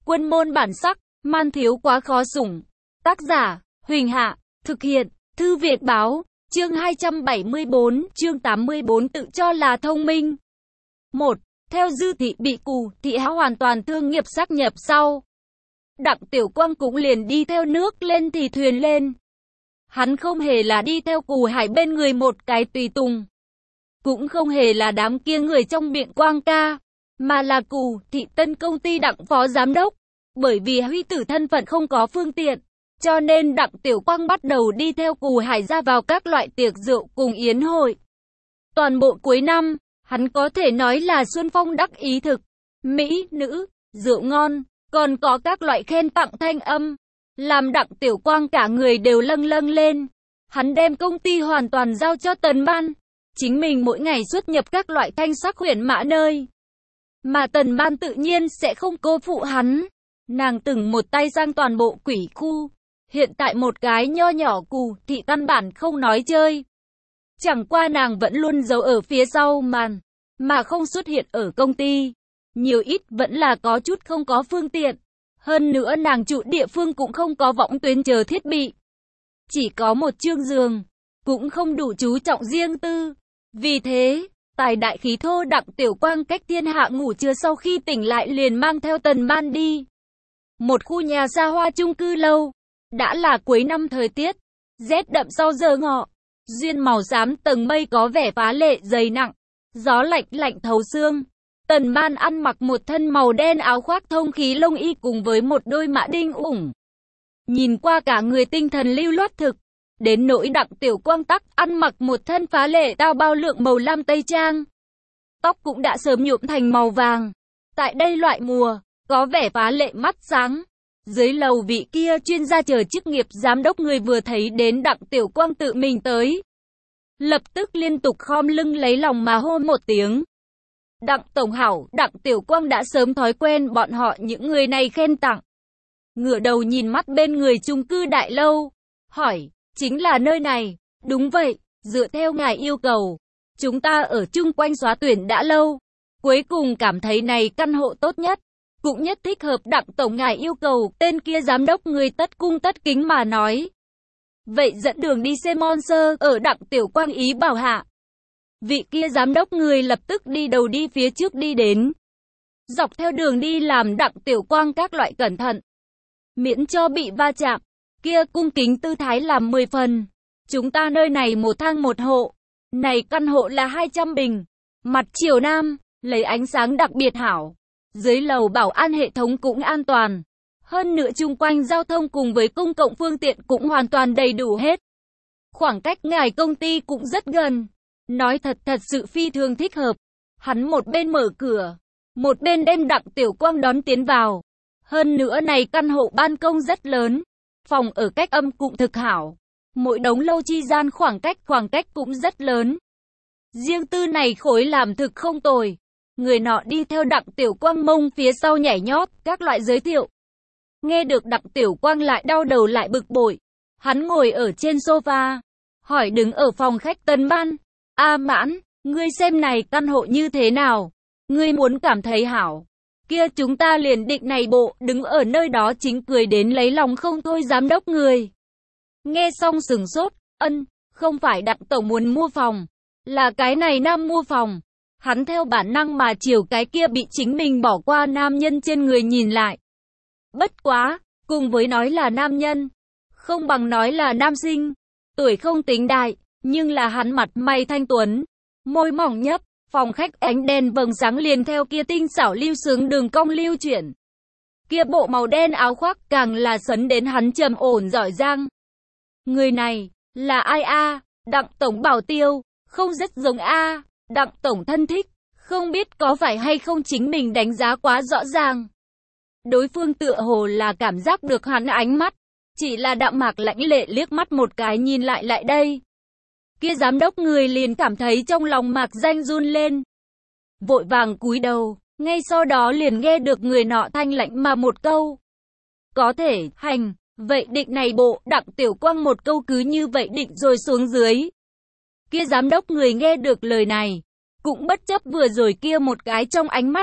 Quân môn bản sắc, man thiếu quá khó sủng. Tác giả, Huỳnh Hạ, thực hiện, Thư Việt Báo, chương 274, chương 84 tự cho là thông minh. 1. Theo Dư Thị bị Cù Thị Hão hoàn toàn thương nghiệp sáp nhập sau, Đặng Tiểu Quang cũng liền đi theo nước lên thì thuyền lên. Hắn không hề là đi theo Cù Hải bên người một cái tùy tùng, cũng không hề là đám kia người trong miệng Quang ca, mà là Cù Thị Tân công ty Đặng phó giám đốc. Bởi vì huy tử thân phận không có phương tiện, cho nên Đặng Tiểu Quang bắt đầu đi theo Cù Hải ra vào các loại tiệc rượu cùng yến hội. Toàn bộ cuối năm, hắn có thể nói là xuân phong đắc ý thực, mỹ nữ, rượu ngon, còn có các loại khen tặng thanh âm, làm Đặng Tiểu Quang cả người đều lâng lâng lên. Hắn đem công ty hoàn toàn giao cho Tần Ban, chính mình mỗi ngày xuất nhập các loại thanh sắc huyền mã nơi, mà Tần Ban tự nhiên sẽ không cô phụ hắn. Nàng từng một tay sang toàn bộ quỷ khu, hiện tại một cái nho nhỏ Cù Thị căn bản không nói chơi. Chẳng qua nàng vẫn luôn giấu ở phía sau màn, mà không xuất hiện ở công ty. Nhiều ít vẫn là có chút không có phương tiện. Hơn nữa nàng trụ địa phương cũng không có võng tuyến chờ thiết bị. Chỉ có một chương giường, cũng không đủ chú trọng riêng tư. Vì thế, tài đại khí thô Đặng Tiểu Quang cách thiên hạ ngủ trưa sau khi tỉnh lại liền mang theo Tần Ban đi một khu nhà xa hoa chung cư lâu. Đã là cuối năm, thời tiết rét đậm sau giờ ngọ, duyên màu xám tầng mây có vẻ phá lệ dày nặng, gió lạnh lạnh thấu xương. Tần Ban ăn mặc một thân màu đen áo khoác thông khí lông y cùng với một đôi mã đinh ủng, nhìn qua cả người tinh thần lưu loát thực. Đến nỗi Đặng Tiểu Quang tắc ăn mặc một thân phá lệ tao bao lượng màu lam tây trang, tóc cũng đã sớm nhuộm thành màu vàng. Tại đây loại mùa, có vẻ phá lệ mắt sáng. Dưới lầu vị kia chuyên gia chờ chức nghiệp giám đốc người vừa thấy đến Đặng Tiểu Quang tự mình tới, lập tức liên tục khom lưng lấy lòng mà hô một tiếng. Đặng tổng hảo. Đặng Tiểu Quang đã sớm thói quen bọn họ những người này khen tặng. Ngửa đầu nhìn mắt bên người chung cư đại lâu, hỏi, chính là nơi này? Đúng vậy, dựa theo ngài yêu cầu, chúng ta ở chung quanh xóa tuyển đã lâu, cuối cùng cảm thấy này căn hộ tốt nhất, cũng nhất thích hợp Đặng tổng ngài yêu cầu. Tên kia giám đốc người tất cung tất kính mà nói. Vậy dẫn đường đi xem Monster. Ở Đặng Tiểu Quang ý bảo hạ, vị kia giám đốc người lập tức đi đầu đi phía trước đi đến. Dọc theo đường đi làm Đặng Tiểu Quang các loại cẩn thận, miễn cho bị va chạm. Kia cung kính tư thái làm 10 phần. Chúng ta nơi này một thang một hộ. Này căn hộ là 200 bình. Mặt chiều nam, lấy ánh sáng đặc biệt hảo. Dưới lầu bảo an hệ thống cũng an toàn. Hơn nữa chung quanh giao thông cùng với công cộng phương tiện cũng hoàn toàn đầy đủ hết. Khoảng cách ngài công ty cũng rất gần. Nói thật sự phi thường thích hợp. Hắn một bên mở cửa, một bên đem Đặng Tiểu Quang đón tiến vào. Hơn nữa này căn hộ ban công rất lớn, phòng ở cách âm cũng thực hảo. Mỗi đống lâu chi gian khoảng cách cũng rất lớn. Riêng tư này khối làm thực không tồi. Người nọ đi theo Đặng Tiểu Quang mông phía sau nhảy nhót, các loại giới thiệu. Nghe được Đặng Tiểu Quang lại đau đầu lại bực bội. Hắn ngồi ở trên sofa, hỏi đứng ở phòng khách Tần Ban. A Mãn, ngươi xem này căn hộ như thế nào? Ngươi muốn cảm thấy hảo, kia chúng ta liền định này bộ. Đứng ở nơi đó chính cười đến lấy lòng không thôi giám đốc người. Nghe xong sừng sốt, không phải Đặng tổng muốn mua phòng, là cái này nam mua phòng. Hắn theo bản năng mà chiều cái kia bị chính mình bỏ qua nam nhân trên người nhìn lại. Bất quá, cùng với nói là nam nhân, không bằng nói là nam sinh. Tuổi không tính đại, nhưng là hắn mặt mày thanh tuấn, môi mỏng nhấp. Phòng khách ánh đèn vầng sáng liền theo kia tinh xảo lưu sướng đường cong lưu chuyển. Kia bộ màu đen áo khoác càng là sấn đến hắn trầm ổn giỏi giang. Người này, là ai a? Đặng tổng bảo tiêu, không rất giống a. Đặng tổng thân thích, không biết có phải hay không chính mình đánh giá quá rõ ràng. Đối phương tựa hồ là cảm giác được hắn ánh mắt, chỉ là đạm mạc lãnh lệ liếc mắt một cái nhìn lại đây. Kia giám đốc người liền cảm thấy trong lòng mạc danh run lên. Vội vàng cúi đầu, ngay sau đó liền nghe được người nọ thanh lãnh mà một câu. Có thể, hành, vậy định này bộ. Đặng Tiểu Quang một câu cứ như vậy định rồi xuống dưới. Kia giám đốc người nghe được lời này, cũng bất chấp vừa rồi kia một cái trong ánh mắt,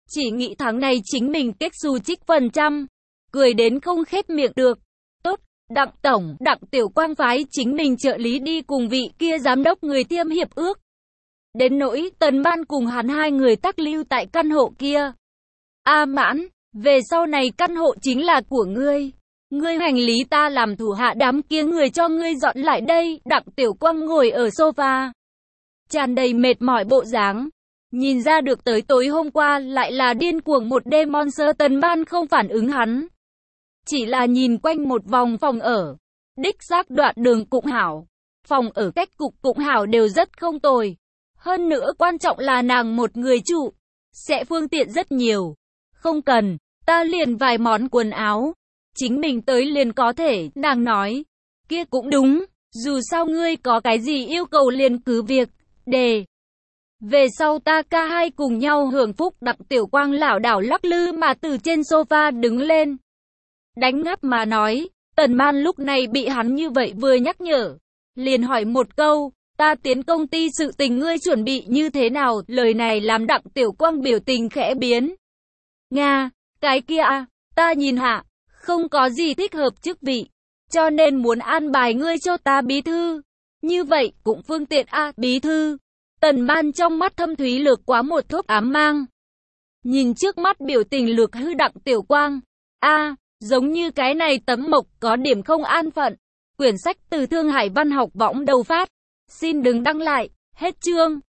Chỉ nghĩ tháng này chính mình kết xù trích phần trăm. Cười đến không khép miệng được. Tốt, Đặng Tổng, Đặng Tiểu Quang phái chính mình trợ lý đi cùng vị kia giám đốc người tiêm hiệp ước. Đến nỗi Tần Ban cùng hắn hai người tắc lưu tại căn hộ kia. A Mãn, về sau này căn hộ chính là của ngươi. Ngươi hành lý ta làm thủ hạ đám kia người cho ngươi dọn lại đây. Đặng Tiểu Quang ngồi ở sofa, tràn đầy mệt mỏi bộ dáng. Nhìn ra được tới tối hôm qua lại là điên cuồng một đêm Monster. Tần Ban không phản ứng hắn, chỉ là nhìn quanh một vòng phòng ở. Đích xác đoạn đường cũng hảo, phòng ở cách cục cũng hảo đều rất không tồi. Hơn nữa quan trọng là nàng một người trụ, sẽ phương tiện rất nhiều. Không cần, ta liền vài món quần áo, chính mình tới liền có thể, nàng nói. Kia cũng đúng, dù sao ngươi có cái gì yêu cầu liền cứ việc, đề. Về sau ta ca hai cùng nhau hưởng phúc. Đặng Tiểu Quang lảo đảo lắc lư mà từ trên sofa đứng lên, đánh ngáp mà nói. Tần Ban lúc này bị hắn như vậy vừa nhắc nhở, liền hỏi một câu, ta tiến công ty sự tình ngươi chuẩn bị như thế nào? Lời này làm Đặng Tiểu Quang biểu tình khẽ biến. Nga, cái kia à, ta nhìn hạ, không có gì thích hợp chức vị, cho nên muốn an bài ngươi cho ta bí thư. Như vậy cũng phương tiện a, bí thư. Tần Ban trong mắt thâm thúy lược quá một thốt ám mang. Nhìn trước mắt biểu tình lược hư Đặng Tiểu Quang. A, giống như cái này tấm mộc có điểm không an phận. Quyển sách từ Thương Hải Văn học võng đầu phát. Xin đừng đăng lại, hết chương.